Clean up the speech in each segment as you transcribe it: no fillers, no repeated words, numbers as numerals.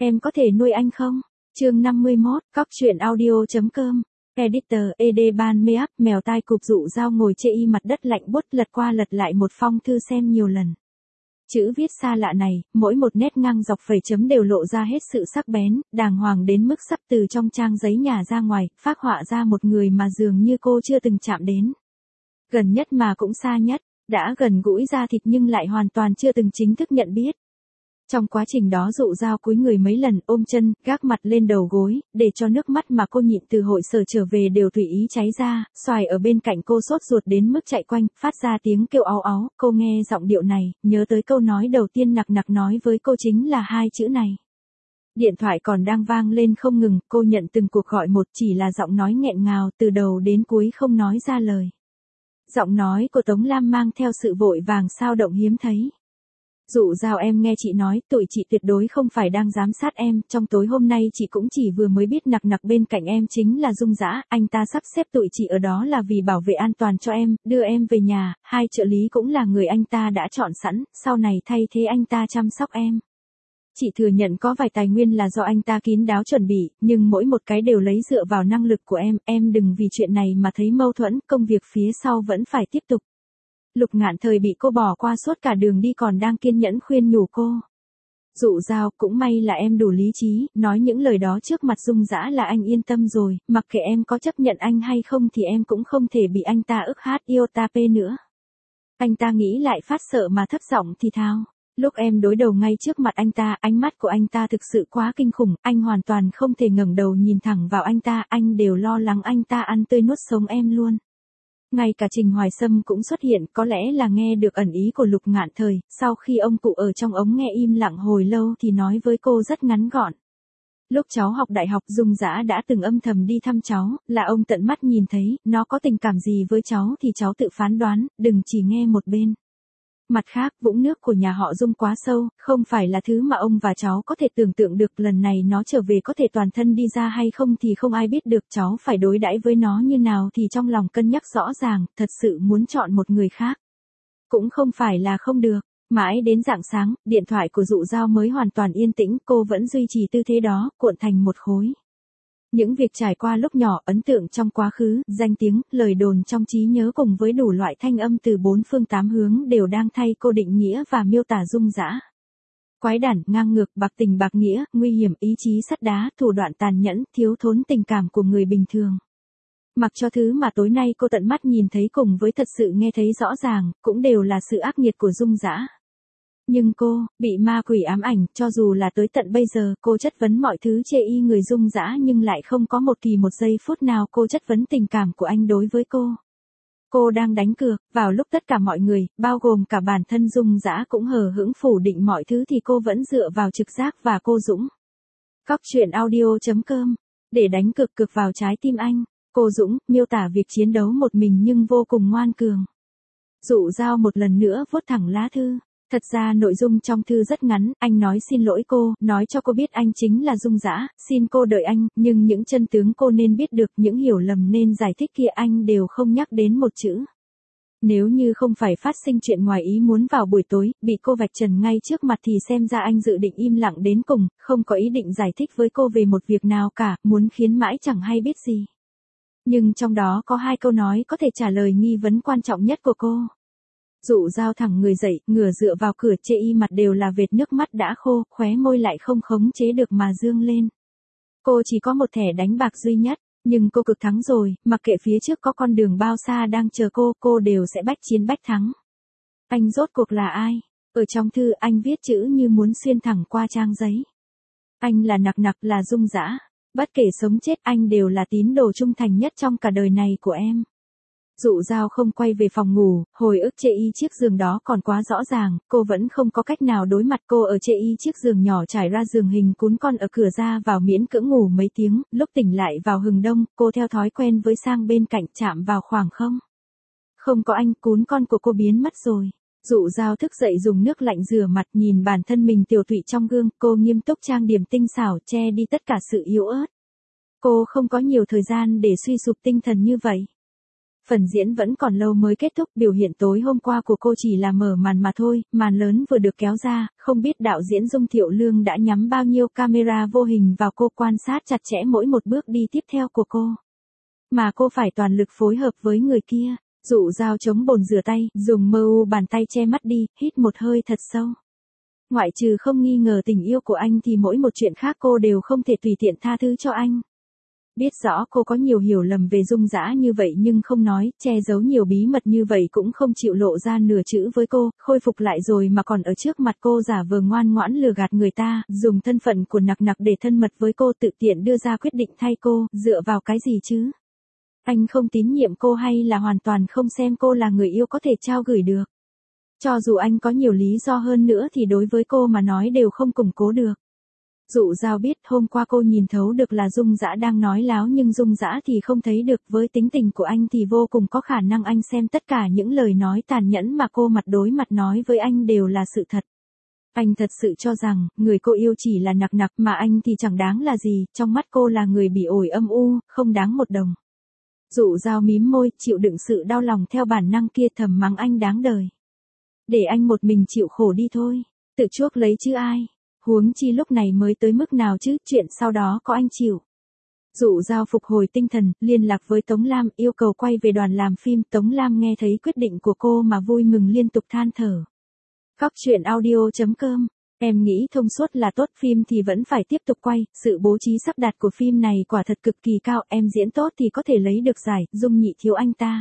Em có thể nuôi anh không? Chương 51, Cóc truyện audio.com. Editor, ED Ban Make Up, mèo tai cụp dụ dao ngồi chê y mặt đất lạnh buốt lật qua lật lại một phong thư xem nhiều lần. Chữ viết xa lạ này, mỗi một nét ngang dọc phẩy chấm đều lộ ra hết sự sắc bén, đàng hoàng đến mức sắp từ trong trang giấy nhả ra ngoài, phác họa ra một người mà dường như cô chưa từng chạm đến. Gần nhất mà cũng xa nhất, đã gần gũi da thịt nhưng lại hoàn toàn chưa từng chính thức nhận biết. Trong quá trình đó dụ dao cúi người mấy lần ôm chân, gác mặt lên đầu gối, để cho nước mắt mà cô nhịn từ hội sở trở về đều tùy ý cháy ra, xoài ở bên cạnh cô sốt ruột đến mức chạy quanh, phát ra tiếng kêu áu áu, cô nghe giọng điệu này, nhớ tới câu nói đầu tiên nặc nặc nói với cô chính là hai chữ này. Điện thoại còn đang vang lên không ngừng, cô nhận từng cuộc gọi một chỉ là giọng nói nghẹn ngào từ đầu đến cuối không nói ra lời. Giọng nói của Tống Lam mang theo sự vội vàng sao động hiếm thấy. Dụ dao em nghe chị nói, tụi chị tuyệt đối không phải đang giám sát em, trong tối hôm nay chị cũng chỉ vừa mới biết nặc nặc bên cạnh em chính là Dung Dã, anh ta sắp xếp tụi chị ở đó là vì bảo vệ an toàn cho em, đưa em về nhà, hai trợ lý cũng là người anh ta đã chọn sẵn, sau này thay thế anh ta chăm sóc em. Chị thừa nhận có vài tài nguyên là do anh ta kín đáo chuẩn bị, nhưng mỗi một cái đều lấy dựa vào năng lực của em đừng vì chuyện này mà thấy mâu thuẫn, công việc phía sau vẫn phải tiếp tục. Lục Ngạn Thời bị cô bỏ qua suốt cả đường đi còn đang kiên nhẫn khuyên nhủ cô. Dụ dao, cũng may là em đủ lý trí, nói những lời đó trước mặt Dung Dã là anh yên tâm rồi, mặc kệ em có chấp nhận anh hay không thì em cũng không thể bị anh ta ức hát yêu ta pê nữa. Anh ta nghĩ lại phát sợ mà thấp giọng thì thào. Lúc em đối đầu ngay trước mặt anh ta, ánh mắt của anh ta thực sự quá kinh khủng, anh hoàn toàn không thể ngẩng đầu nhìn thẳng vào anh ta, anh đều lo lắng anh ta ăn tươi nuốt sống em luôn. Ngay cả Trình Hoài Sâm cũng xuất hiện, có lẽ là nghe được ẩn ý của Lục Ngạn Thời, sau khi ông cụ ở trong ống nghe im lặng hồi lâu thì nói với cô rất ngắn gọn. Lúc cháu học đại học Dung Dã đã từng âm thầm đi thăm cháu, là ông tận mắt nhìn thấy, nó có tình cảm gì với cháu thì cháu tự phán đoán, đừng chỉ nghe một bên. Mặt khác, vũng nước của nhà họ Dung quá sâu, không phải là thứ mà ông và cháu có thể tưởng tượng được, lần này nó trở về có thể toàn thân đi ra hay không thì không ai biết được, cháu phải đối đãi với nó như nào thì trong lòng cân nhắc rõ ràng, thật sự muốn chọn một người khác. Cũng không phải là không được, mãi đến rạng sáng, điện thoại của dụ dao mới hoàn toàn yên tĩnh, cô vẫn duy trì tư thế đó, cuộn thành một khối. Những việc trải qua lúc nhỏ, ấn tượng trong quá khứ, danh tiếng, lời đồn trong trí nhớ cùng với đủ loại thanh âm từ bốn phương tám hướng đều đang thay cô định nghĩa và miêu tả Dung Dã. Quái đản, ngang ngược, bạc tình bạc nghĩa, nguy hiểm, ý chí sắt đá, thủ đoạn tàn nhẫn, thiếu thốn tình cảm của người bình thường. Mặc cho thứ mà tối nay cô tận mắt nhìn thấy cùng với thật sự nghe thấy rõ ràng, cũng đều là sự ác nghiệt của Dung Dã. Nhưng cô, bị ma quỷ ám ảnh, cho dù là tới tận bây giờ, cô chất vấn mọi thứ chê y người Dung Dã nhưng lại không có một giây phút nào cô chất vấn tình cảm của anh đối với cô. Cô đang đánh cược, vào lúc tất cả mọi người, bao gồm cả bản thân Dung Dã cũng hờ hững phủ định mọi thứ thì cô vẫn dựa vào trực giác và cô Dũng. Cóc truyện audio.com. Để đánh cược vào trái tim anh, cô Dũng, miêu tả việc chiến đấu một mình nhưng vô cùng ngoan cường. Dụ dao một lần nữa vuốt thẳng lá thư. Thật ra nội dung trong thư rất ngắn, anh nói xin lỗi cô, nói cho cô biết anh chính là Dung Dã, xin cô đợi anh, nhưng những chân tướng cô nên biết được, những hiểu lầm nên giải thích kia anh đều không nhắc đến một chữ. Nếu như không phải phát sinh chuyện ngoài ý muốn vào buổi tối, bị cô vạch trần ngay trước mặt thì xem ra anh dự định im lặng đến cùng, không có ý định giải thích với cô về một việc nào cả, muốn khiến mãi chẳng hay biết gì. Nhưng trong đó có hai câu nói có thể trả lời nghi vấn quan trọng nhất của cô. Dụ dao thẳng người dậy, ngửa dựa vào cửa chê y mặt đều là vệt nước mắt đã khô, khóe môi lại không khống chế được mà dương lên. Cô chỉ có một thẻ đánh bạc duy nhất, nhưng cô cực thắng rồi, mặc kệ phía trước có con đường bao xa đang chờ cô đều sẽ bách chiến bách thắng. Anh rốt cuộc là ai? Ở trong thư anh viết chữ như muốn xuyên thẳng qua trang giấy. Anh là nặc nặc, là Dung Dã. Bất kể sống chết anh đều là tín đồ trung thành nhất trong cả đời này của em. Dụ dao không quay về phòng ngủ, hồi ức chê y chiếc giường đó còn quá rõ ràng, cô vẫn không có cách nào đối mặt. Cô ở chê y chiếc giường nhỏ trải ra giường hình cún con ở cửa ra vào miễn cưỡng ngủ mấy tiếng, lúc tỉnh lại vào hừng đông, cô theo thói quen với sang bên cạnh chạm vào khoảng không. Không có anh, cún con của cô biến mất rồi. Dụ dao thức dậy dùng nước lạnh rửa mặt, nhìn bản thân mình tiều tụy trong gương, cô nghiêm túc trang điểm tinh xảo, che đi tất cả sự yếu ớt. Cô không có nhiều thời gian để suy sụp tinh thần như vậy. Phần diễn vẫn còn lâu mới kết thúc, biểu hiện tối hôm qua của cô chỉ là mở màn mà thôi, màn lớn vừa được kéo ra, không biết đạo diễn Dung Thiệu Lương đã nhắm bao nhiêu camera vô hình vào cô, quan sát chặt chẽ mỗi một bước đi tiếp theo của cô. Mà cô phải toàn lực phối hợp với người kia. Dụ Dao chống bồn rửa tay, dùng bàn tay che mắt đi, hít một hơi thật sâu. Ngoại trừ không nghi ngờ tình yêu của anh thì mỗi một chuyện khác cô đều không thể tùy tiện tha thứ cho anh. Biết rõ cô có nhiều hiểu lầm về Dung Dã như vậy nhưng không nói, che giấu nhiều bí mật như vậy cũng không chịu lộ ra nửa chữ với cô, khôi phục lại rồi mà còn ở trước mặt cô giả vờ ngoan ngoãn lừa gạt người ta, dùng thân phận của nặc nặc để thân mật với cô, tự tiện đưa ra quyết định thay cô, dựa vào cái gì chứ? Anh không tín nhiệm cô hay là hoàn toàn không xem cô là người yêu có thể trao gửi được? Cho dù anh có nhiều lý do hơn nữa thì đối với cô mà nói đều không củng cố được. Dụ Dao biết hôm qua cô nhìn thấu được là Dung Dã đang nói láo nhưng Dung Dã thì không thấy được, với tính tình của anh thì vô cùng có khả năng anh xem tất cả những lời nói tàn nhẫn mà cô mặt đối mặt nói với anh đều là sự thật. Anh thật sự cho rằng, người cô yêu chỉ là nặc nặc mà anh thì chẳng đáng là gì, trong mắt cô là người bị ổi âm u, không đáng một đồng. Dụ Dao mím môi, chịu đựng sự đau lòng theo bản năng kia, thầm mắng anh đáng đời. Để anh một mình chịu khổ đi thôi, tự chuốc lấy chứ ai. Huống chi lúc này mới tới mức nào chứ, chuyện sau đó có anh chịu. Dụ Dao phục hồi tinh thần, liên lạc với Tống Lam, yêu cầu quay về đoàn làm phim. Tống Lam nghe thấy quyết định của cô mà vui mừng liên tục than thở. Cóc truyện audio.com. Em nghĩ thông suốt là tốt, phim thì vẫn phải tiếp tục quay, sự bố trí sắp đặt của phim này quả thật cực kỳ cao, em diễn tốt thì có thể lấy được giải, Dung nhị thiếu anh ta.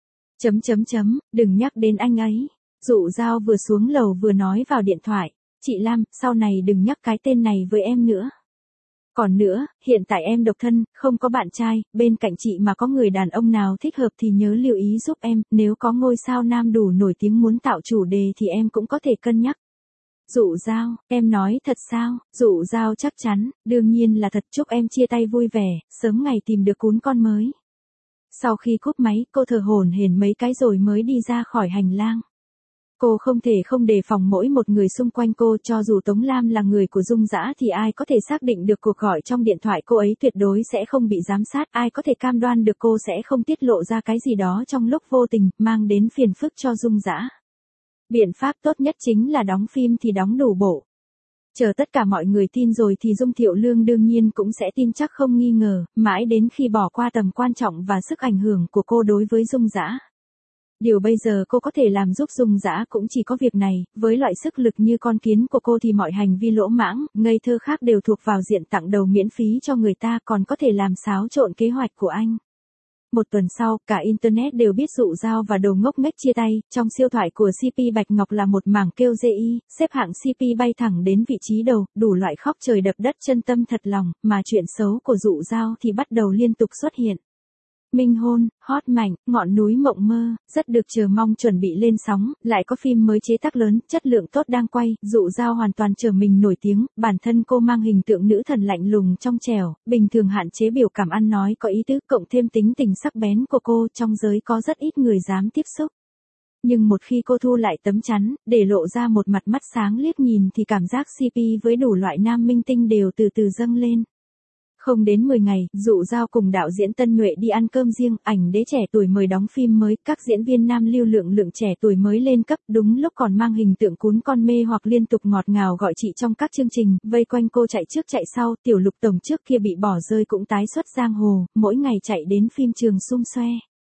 Đừng nhắc đến anh ấy. Dụ Dao vừa xuống lầu vừa nói vào điện thoại. Chị Lam, sau này đừng nhắc cái tên này với em nữa. Còn nữa, hiện tại em độc thân, không có bạn trai, bên cạnh chị mà có người đàn ông nào thích hợp thì nhớ lưu ý giúp em, nếu có ngôi sao nam đủ nổi tiếng muốn tạo chủ đề thì em cũng có thể cân nhắc. Dụ Dao, em nói thật sao? Dụ Dao chắc chắn, đương nhiên là thật, chúc em chia tay vui vẻ, sớm ngày tìm được cún con mới. Sau khi cúp máy, cô thở hổn hển mấy cái rồi mới đi ra khỏi hành lang. Cô không thể không đề phòng mỗi một người xung quanh cô, cho dù Tống Lam là người của Dung Dã thì ai có thể xác định được cuộc gọi trong điện thoại cô ấy tuyệt đối sẽ không bị giám sát, ai có thể cam đoan được cô sẽ không tiết lộ ra cái gì đó trong lúc vô tình, mang đến phiền phức cho Dung Dã. Biện pháp tốt nhất chính là đóng phim thì đóng đủ bộ. Chờ tất cả mọi người tin rồi thì Dung Thiệu Lương đương nhiên cũng sẽ tin chắc không nghi ngờ, mãi đến khi bỏ qua tầm quan trọng và sức ảnh hưởng của cô đối với Dung Dã. Điều bây giờ cô có thể làm giúp Dung Dã cũng chỉ có việc này, với loại sức lực như con kiến của cô thì mọi hành vi lỗ mãng, ngây thơ khác đều thuộc vào diện tặng đầu miễn phí cho người ta, còn có thể làm xáo trộn kế hoạch của anh. Một tuần sau, cả Internet đều biết Dụ Dao và Đồ Ngốc Nghếch chia tay, trong siêu thoại của CP Bạch Ngọc là một mảng kêu GI, xếp hạng CP bay thẳng đến vị trí đầu, đủ loại khóc trời đập đất chân tâm thật lòng, mà chuyện xấu của Dụ Dao thì bắt đầu liên tục xuất hiện. Minh hôn, hot mạnh, ngọn núi mộng mơ, rất được chờ mong chuẩn bị lên sóng, lại có phim mới chế tác lớn, chất lượng tốt đang quay, Dụ Dao hoàn toàn trở mình nổi tiếng, bản thân cô mang hình tượng nữ thần lạnh lùng trong trẻo, bình thường hạn chế biểu cảm ăn nói có ý tứ, cộng thêm tính tình sắc bén của cô, trong giới có rất ít người dám tiếp xúc. Nhưng một khi cô thu lại tấm chắn, để lộ ra một mặt mắt sáng liếc nhìn thì cảm giác CP với đủ loại nam minh tinh đều từ từ dâng lên. Không đến 10 ngày, Dụ Dao cùng đạo diễn Tân Nhuệ đi ăn cơm riêng, ảnh đế trẻ tuổi mời đóng phim mới, các diễn viên nam lưu lượng trẻ tuổi mới lên cấp, đúng lúc còn mang hình tượng cún con mê hoặc liên tục ngọt ngào gọi chị trong các chương trình, vây quanh cô chạy trước chạy sau, Tiểu Lục tổng trước kia bị bỏ rơi cũng tái xuất giang hồ, mỗi ngày chạy đến phim trường sum xoe.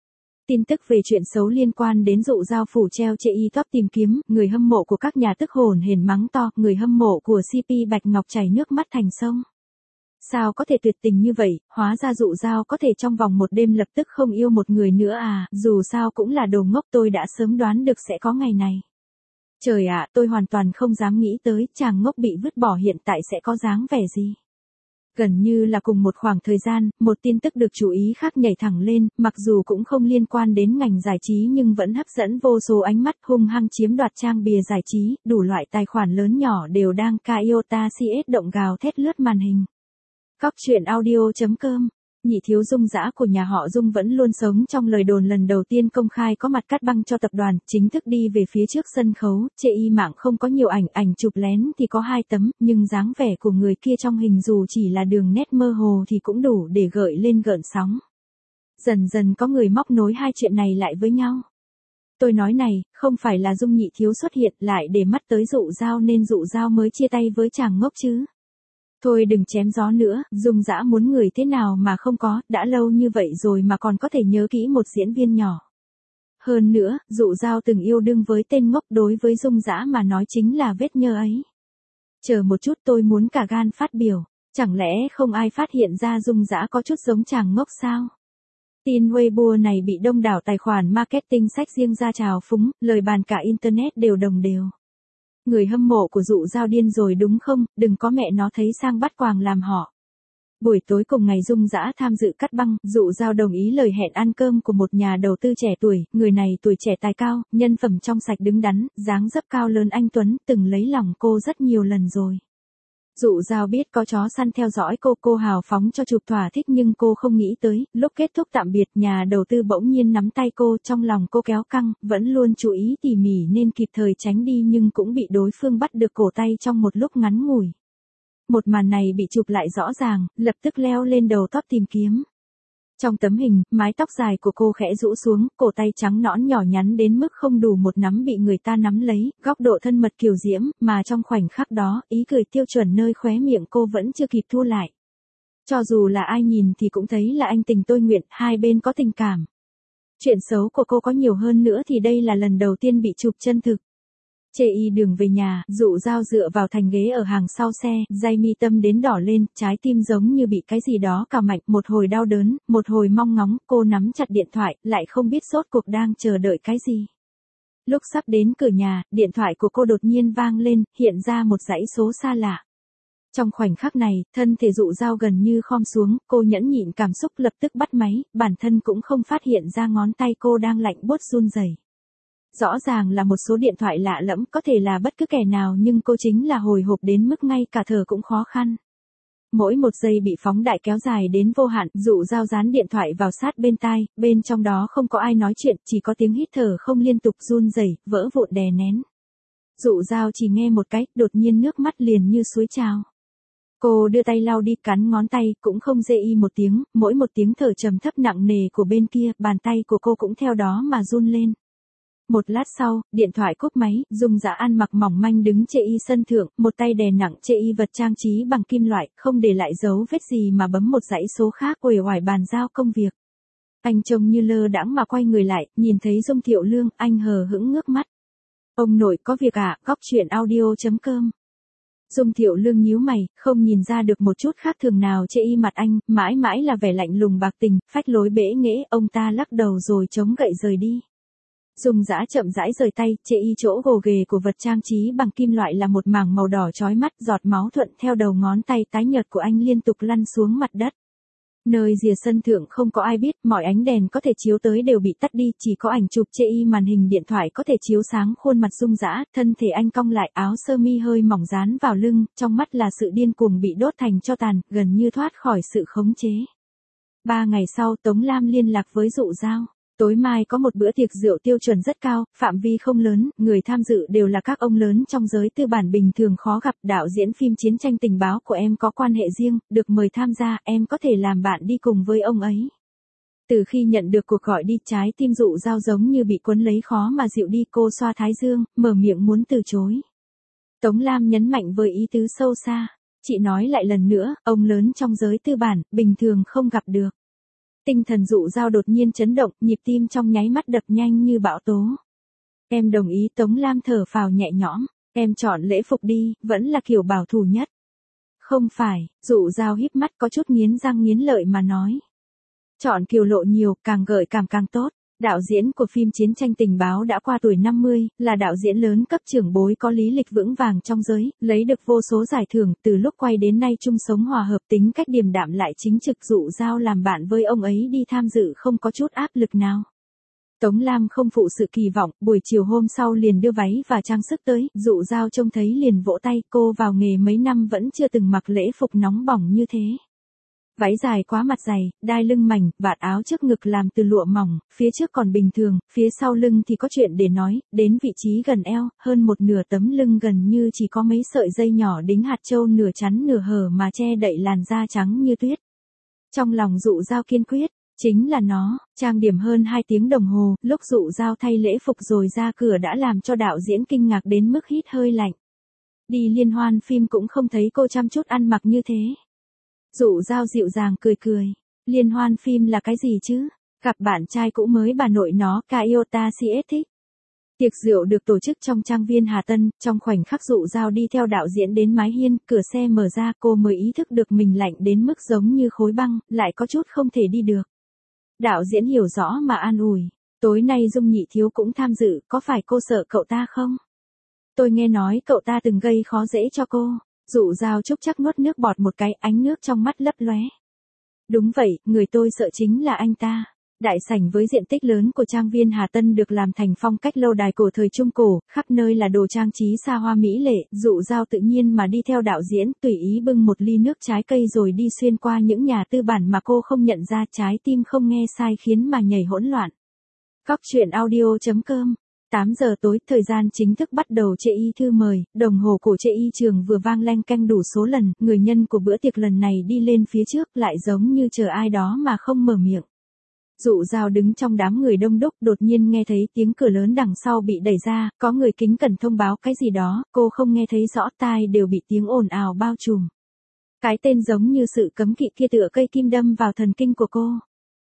Tin tức về chuyện xấu liên quan đến Dụ Dao phủ treo chê y top tìm kiếm, người hâm mộ của các nhà tức hồn hển mắng to, người hâm mộ của CP Bạch Ngọc chảy nước mắt thành sông. Sao có thể tuyệt tình như vậy, hóa ra Dụ Dao có thể trong vòng một đêm lập tức không yêu một người nữa à, dù sao cũng là đồ ngốc, tôi đã sớm đoán được sẽ có ngày này. Trời ạ, tôi hoàn toàn không dám nghĩ tới, chàng ngốc bị vứt bỏ hiện tại sẽ có dáng vẻ gì. Gần như là cùng một khoảng thời gian, một tin tức được chú ý khác nhảy thẳng lên, mặc dù cũng không liên quan đến ngành giải trí nhưng vẫn hấp dẫn vô số ánh mắt, hung hăng chiếm đoạt trang bìa giải trí, đủ loại tài khoản lớn nhỏ đều đang Iota CS động gào thét lướt màn hình. Cóc truyện audio.com. Nhị thiếu Dung Dã của nhà họ Dung vẫn luôn sống trong lời đồn, lần đầu tiên công khai có mặt cắt băng cho tập đoàn, chính thức đi về phía trước sân khấu, chê y mạng không có nhiều ảnh chụp lén thì có 2 tấm, nhưng dáng vẻ của người kia trong hình dù chỉ là đường nét mơ hồ thì cũng đủ để gợi lên gợn sóng. Dần dần có người móc nối hai chuyện này lại với nhau. Tôi nói này, không phải là Dung Nhị Thiếu xuất hiện lại để mắt tới Dụ Dao nên Dụ Dao mới chia tay với chàng ngốc chứ. Thôi đừng chém gió nữa, Dung Dã muốn người thế nào mà không có, đã lâu như vậy rồi mà còn có thể nhớ kỹ một diễn viên nhỏ. Hơn nữa, Dụ Dao từng yêu đương với tên ngốc, đối với Dung Dã mà nói chính là vết nhơ ấy. Chờ một chút, tôi muốn cả gan phát biểu, chẳng lẽ không ai phát hiện ra Dung Dã có chút giống chàng ngốc sao? Tin Weibo này bị đông đảo tài khoản marketing sách riêng ra trào phúng, lời bàn cả internet đều đồng đều. Người hâm mộ của Dụ Dao điên rồi đúng không, đừng có mẹ nó thấy sang bắt quàng làm họ. Buổi tối cùng ngày Dung Dã tham dự cắt băng, Dụ Dao đồng ý lời hẹn ăn cơm của một nhà đầu tư trẻ tuổi, người này tuổi trẻ tài cao, nhân phẩm trong sạch đứng đắn, dáng dấp cao lớn anh tuấn, từng lấy lòng cô rất nhiều lần rồi. Dụ Dao biết có chó săn theo dõi cô hào phóng cho chụp thỏa thích nhưng cô không nghĩ tới, lúc kết thúc tạm biệt nhà đầu tư bỗng nhiên nắm tay cô, trong lòng cô kéo căng, vẫn luôn chú ý tỉ mỉ nên kịp thời tránh đi nhưng cũng bị đối phương bắt được cổ tay trong một lúc ngắn ngủi. Một màn này bị chụp lại rõ ràng, lập tức leo lên đầu top tìm kiếm. Trong tấm hình, mái tóc dài của cô khẽ rũ xuống, cổ tay trắng nõn nhỏ nhắn đến mức không đủ một nắm bị người ta nắm lấy, góc độ thân mật kiều diễm, mà trong khoảnh khắc đó, ý cười tiêu chuẩn nơi khóe miệng cô vẫn chưa kịp thu lại. Cho dù là ai nhìn thì cũng thấy là anh tình tôi nguyện, hai bên có tình cảm. Chuyện xấu của cô có nhiều hơn nữa thì đây là lần đầu tiên bị chụp chân thực. Chê y đường về nhà, Dụ Dao dựa vào thành ghế ở hàng sau xe, dây mi tâm đến đỏ lên, trái tim giống như bị cái gì đó cào mạnh, một hồi đau đớn, một hồi mong ngóng, cô nắm chặt điện thoại, lại không biết rốt cuộc đang chờ đợi cái gì. Lúc sắp đến cửa nhà, điện thoại của cô đột nhiên vang lên, hiện ra một dãy số xa lạ. Trong khoảnh khắc này, thân thể Dụ Dao gần như khom xuống, cô nhẫn nhịn cảm xúc lập tức bắt máy, bản thân cũng không phát hiện ra ngón tay cô đang lạnh buốt run rẩy. Rõ ràng là một số điện thoại lạ lẫm, có thể là bất cứ kẻ nào nhưng cô chính là hồi hộp đến mức ngay cả thở cũng khó khăn. Mỗi một giây bị phóng đại kéo dài đến vô hạn, Dụ Dao dán điện thoại vào sát bên tai, bên trong đó không có ai nói chuyện, chỉ có tiếng hít thở không liên tục run rẩy, vỡ vụn đè nén. Dụ Dao chỉ nghe một cái, đột nhiên nước mắt liền như suối trào. Cô đưa tay lau đi, cắn ngón tay, cũng không rê y một tiếng, mỗi một tiếng thở trầm thấp nặng nề của bên kia, bàn tay của cô cũng theo đó mà run lên. Một lát sau, điện thoại cúp máy, Dung Dã ăn mặc mỏng manh đứng chê y sân thượng, một tay đè nặng chê y vật trang trí bằng kim loại, không để lại dấu vết gì mà bấm một dãy số khác uể oải bàn giao công việc. Anh trông như lơ đãng mà quay người lại, nhìn thấy Dung Thiệu Lương, anh hờ hững ngước mắt. Ông nội có việc à, góc chuyện audio.com. Dung Thiệu Lương nhíu mày, không nhìn ra được một chút khác thường nào chê y mặt anh, mãi mãi là vẻ lạnh lùng bạc tình, phách lối bẽ nghễ, ông ta lắc đầu rồi chống gậy rời đi. Dung Dã chậm rãi rời tay, chê y chỗ gồ ghề của vật trang trí bằng kim loại là một mảng màu đỏ chói mắt, giọt máu thuận theo đầu ngón tay tái nhợt của anh liên tục lăn xuống mặt đất. Nơi rìa sân thượng không có ai biết, mọi ánh đèn có thể chiếu tới đều bị tắt đi, chỉ có ảnh chụp chê y màn hình điện thoại có thể chiếu sáng khuôn mặt Dung Dã, thân thể anh cong lại, áo sơ mi hơi mỏng dán vào lưng, trong mắt là sự điên cuồng bị đốt thành tro tàn, gần như thoát khỏi sự khống chế. 3 ngày sau, Tống Lam liên lạc với Dụ Dao. Tối mai có một bữa tiệc rượu tiêu chuẩn rất cao, phạm vi không lớn, người tham dự đều là các ông lớn trong giới tư bản bình thường khó gặp. Đạo diễn phim Chiến tranh tình báo của em có quan hệ riêng, được mời tham gia, em có thể làm bạn đi cùng với ông ấy. Từ khi nhận được cuộc gọi đi, trái tim Dụ Dao giống như bị cuốn lấy khó mà dịu đi, cô xoa thái dương, mở miệng muốn từ chối. Tống Lam nhấn mạnh với ý tứ sâu xa, chị nói lại lần nữa, ông lớn trong giới tư bản, bình thường không gặp được. Tinh thần Dụ Dao đột nhiên chấn động, nhịp tim trong nháy mắt đập nhanh như bão tố. Em đồng ý. Tống Lam thở phào nhẹ nhõm, em chọn lễ phục đi, vẫn là kiểu bảo thủ nhất. Không phải, Dụ Dao híp mắt có chút nghiến răng nghiến lợi mà nói. Chọn kiều lộ nhiều, càng gợi cảm càng tốt. Đạo diễn của phim Chiến tranh tình báo đã qua tuổi 50, là đạo diễn lớn cấp trưởng bối có lý lịch vững vàng trong giới, lấy được vô số giải thưởng, từ lúc quay đến nay chung sống hòa hợp, tính cách điềm đạm lại chính trực. Dụ Dao làm bạn với ông ấy đi tham dự không có chút áp lực nào. Tống Lam không phụ sự kỳ vọng, buổi chiều hôm sau liền đưa váy và trang sức tới, Dụ Dao trông thấy liền vỗ tay, cô vào nghề mấy năm vẫn chưa từng mặc lễ phục nóng bỏng như thế. Váy dài quá mặt dày, đai lưng mảnh, vạt áo trước ngực làm từ lụa mỏng, phía trước còn bình thường, phía sau lưng thì có chuyện để nói, đến vị trí gần eo, hơn một nửa tấm lưng gần như chỉ có mấy sợi dây nhỏ đính hạt châu nửa chắn nửa hở mà che đậy làn da trắng như tuyết. Trong lòng Dụ Dao kiên quyết, Chính là nó, trang điểm hơn 2 tiếng đồng hồ, lúc Dụ Dao thay lễ phục rồi ra cửa đã làm cho đạo diễn kinh ngạc đến mức hít hơi lạnh. Đi liên hoan phim cũng không thấy cô chăm chút ăn mặc như thế. Dụ Dao dịu dàng cười cười. Liên hoan phim là cái gì chứ? Gặp bạn trai cũ mới bà nội nó, Kaiota CS thích. Tiệc rượu được tổ chức trong trang viên Hà Tân, trong khoảnh khắc Dụ Dao đi theo đạo diễn đến mái hiên, cửa xe mở ra, cô mới ý thức được mình lạnh đến mức giống như khối băng, lại có chút không thể đi được. Đạo diễn hiểu rõ mà an ủi, tối nay Dung Nhị Thiếu cũng tham dự, có phải cô sợ cậu ta không? Tôi nghe nói cậu ta từng gây khó dễ cho cô. Dụ Dao chúc chắc nuốt nước bọt một cái, ánh nước trong mắt lấp lóe. Đúng vậy, người tôi sợ chính là anh ta. Đại sảnh với diện tích lớn của trang viên Hà Tân được làm thành phong cách lâu đài cổ thời Trung Cổ, khắp nơi là đồ trang trí xa hoa mỹ lệ, Dụ Dao tự nhiên mà đi theo đạo diễn, tùy ý bưng một ly nước trái cây rồi đi xuyên qua những nhà tư bản mà cô không nhận ra, trái tim không nghe sai khiến mà nhảy hỗn loạn. Cóc truyện audio.com 8 giờ tối, thời gian chính thức bắt đầu. Chê y thư mời, đồng hồ cổ Chê y trường vừa vang leng keng đủ số lần, người nhân của bữa tiệc lần này đi lên phía trước lại giống như chờ ai đó mà không mở miệng. Dụ Dao đứng trong đám người đông đúc, đột nhiên nghe thấy tiếng cửa lớn đằng sau bị đẩy ra, có người kính cẩn thông báo cái gì đó, cô không nghe thấy rõ, tai đều bị tiếng ồn ào bao trùm. Cái tên giống như sự cấm kỵ kia tựa cây kim đâm vào thần kinh của cô.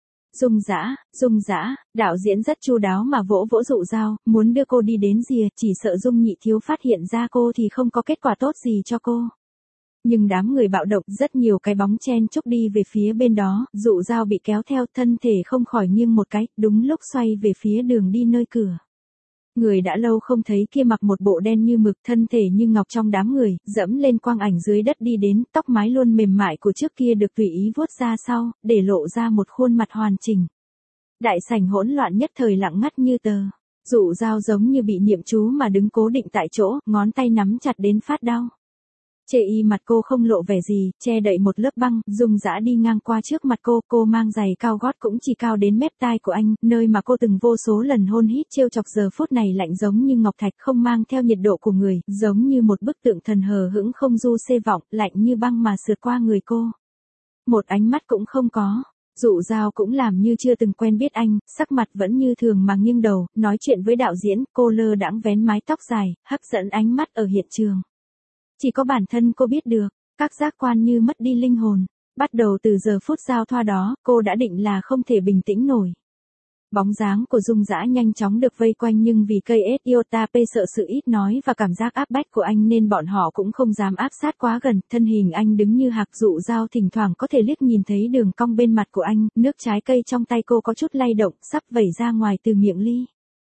Dung Dã, đạo diễn rất chu đáo mà vỗ vỗ Dụ Dao, muốn đưa cô đi đến rìa, chỉ sợ Dung Nhị Thiếu phát hiện ra cô thì không có kết quả tốt gì cho cô. Nhưng đám người bạo động, rất nhiều cái bóng chen chúc đi về phía bên đó, Dụ Dao bị kéo theo, thân thể không khỏi nghiêng một cái, đúng lúc xoay về phía đường đi nơi cửa. Người đã lâu không thấy kia mặc một bộ đen như mực, thân thể như ngọc trong đám người, dẫm lên quang ảnh dưới đất đi đến, tóc mái luôn mềm mại của trước kia được tùy ý vuốt ra sau, để lộ ra một khuôn mặt hoàn chỉnh. Đại sảnh hỗn loạn nhất thời lặng ngắt như tờ. Dụ Dao giống như bị niệm chú mà đứng cố định tại chỗ, ngón tay nắm chặt đến phát đau. Chê y mặt cô không lộ vẻ gì, che đậy một lớp băng, Dung Dã đi ngang qua trước mặt cô mang giày cao gót cũng chỉ cao đến mép tai của anh, nơi mà cô từng vô số lần hôn hít trêu chọc giờ phút này lạnh giống như ngọc thạch, không mang theo nhiệt độ của người, giống như một bức tượng thần hờ hững không du xê vọng, lạnh như băng mà sượt qua người cô. Một ánh mắt cũng không có. Dụ Dao cũng làm như chưa từng quen biết anh, sắc mặt vẫn như thường mà nghiêng đầu, nói chuyện với đạo diễn, cô lơ đãng vén mái tóc dài, hấp dẫn ánh mắt ở hiện trường. Chỉ có bản thân cô biết được, các giác quan như mất đi linh hồn. Bắt đầu từ giờ phút giao thoa đó, cô đã định là không thể bình tĩnh nổi. Bóng dáng của Dung Dã nhanh chóng được vây quanh nhưng vì cây Iota P sợ sự ít nói và cảm giác áp bách của anh nên bọn họ cũng không dám áp sát quá gần. Thân hình anh đứng như hạc, Dụ Dao thỉnh thoảng có thể liếc nhìn thấy đường cong bên mặt của anh, nước trái cây trong tay cô có chút lay động, sắp vẩy ra ngoài từ miệng ly.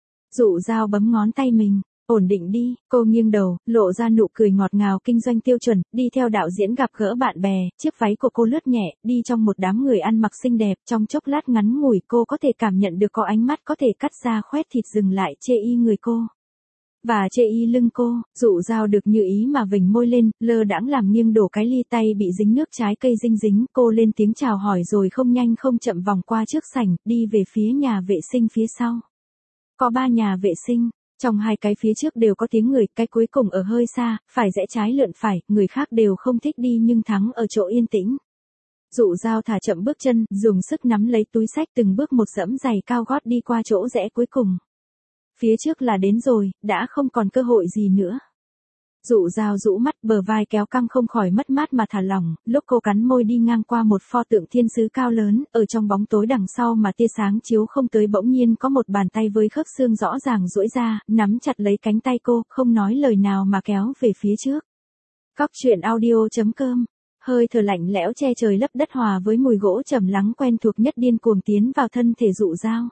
Dụ Dao bấm ngón tay mình. Ổn định đi, cô nghiêng đầu, lộ ra nụ cười ngọt ngào kinh doanh tiêu chuẩn, đi theo đạo diễn gặp gỡ bạn bè, chiếc váy của cô lướt nhẹ, đi trong một đám người ăn mặc xinh đẹp, trong chốc lát ngắn ngủi cô có thể cảm nhận được có ánh mắt có thể cắt da khoét thịt dừng lại chê y người cô. Và chê y lưng cô, Dụ Dao được như ý mà vểnh môi lên, lơ đãng làm nghiêng đổ cái ly, tay bị dính nước trái cây dinh dính, cô lên tiếng chào hỏi rồi không nhanh không chậm vòng qua trước sảnh, đi về phía nhà vệ sinh phía sau. Có 3 nhà vệ sinh. Trong 2 cái phía trước đều có tiếng người, cái cuối cùng ở hơi xa, phải rẽ trái lượn phải, người khác đều không thích đi nhưng thắng ở chỗ yên tĩnh. Dụ Dao thả chậm bước chân, dùng sức nắm lấy túi xách, từng bước một dẫm giày cao gót đi qua chỗ rẽ cuối cùng. Phía trước là đến rồi, đã không còn cơ hội gì nữa. Dụ Dao rũ mắt, bờ vai kéo căng không khỏi mất mát mà thả lỏng, lúc cô cắn môi đi ngang qua một pho tượng thiên sứ cao lớn, ở trong bóng tối đằng sau mà tia sáng chiếu không tới bỗng nhiên có một bàn tay với khớp xương rõ ràng duỗi ra, nắm chặt lấy cánh tay cô, không nói lời nào mà kéo về phía trước. Cóc truyện audio.com Hơi thở lạnh lẽo che trời lấp đất hòa với mùi gỗ trầm lắng quen thuộc nhất điên cuồng tiến vào thân thể Dụ Dao.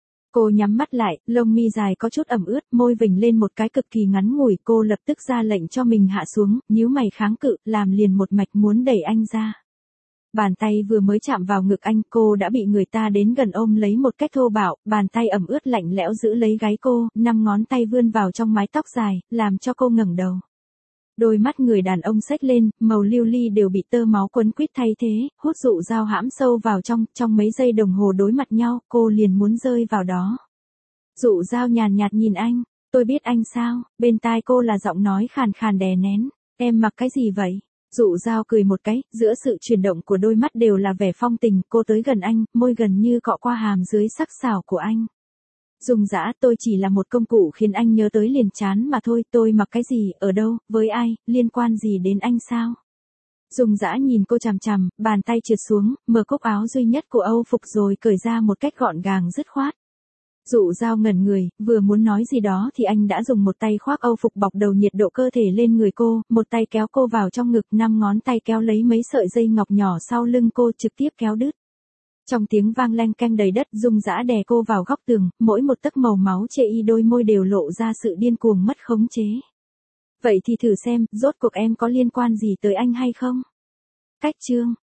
Cô nhắm mắt lại, lông mi dài có chút ẩm ướt, môi vểnh lên một cái cực kỳ ngắn ngủi, cô lập tức ra lệnh cho mình hạ xuống, nhíu mày kháng cự, làm liền một mạch muốn đẩy anh ra. Bàn tay vừa mới chạm vào ngực anh, cô đã bị người ta đến gần ôm lấy một cách thô bạo, bàn tay ẩm ướt lạnh lẽo giữ lấy gáy cô, 5 ngón tay vươn vào trong mái tóc dài, làm cho cô ngẩng đầu. Đôi mắt người đàn ông xếch lên, màu lưu ly đều bị tơ máu quấn quýt thay thế, hút Dụ Dao hãm sâu vào trong mấy giây đồng hồ đối mặt nhau, cô liền muốn rơi vào đó. Dụ Dao nhàn nhạt nhìn anh, tôi biết anh sao, bên tai cô là giọng nói khàn khàn đè nén, em mặc cái gì vậy? Dụ Dao cười một cái, giữa sự chuyển động của đôi mắt đều là vẻ phong tình, cô tới gần anh, môi gần như cọ qua hàm dưới sắc sảo của anh. Dung Dã, tôi chỉ là một công cụ khiến anh nhớ tới liền chán mà thôi, tôi mặc cái gì, ở đâu, với ai, liên quan gì đến anh sao? Dung Dã nhìn cô chằm chằm, bàn tay trượt xuống, mở cúc áo duy nhất của Âu phục rồi cởi ra một cách gọn gàng dứt khoát. Dụ Dao ngẩn người, vừa muốn nói gì đó thì anh đã dùng một tay khoác Âu phục bọc đầu nhiệt độ cơ thể lên người cô, một tay kéo cô vào trong ngực, 5 ngón tay kéo lấy mấy sợi dây ngọc nhỏ sau lưng cô trực tiếp kéo đứt. Trong tiếng vang leng keng đầy đất, Dung Dã đè cô vào góc tường, mỗi một tấc màu máu chê y đôi môi đều lộ ra sự điên cuồng mất khống chế. Vậy thì thử xem, rốt cuộc em có liên quan gì tới anh hay không? Cách chương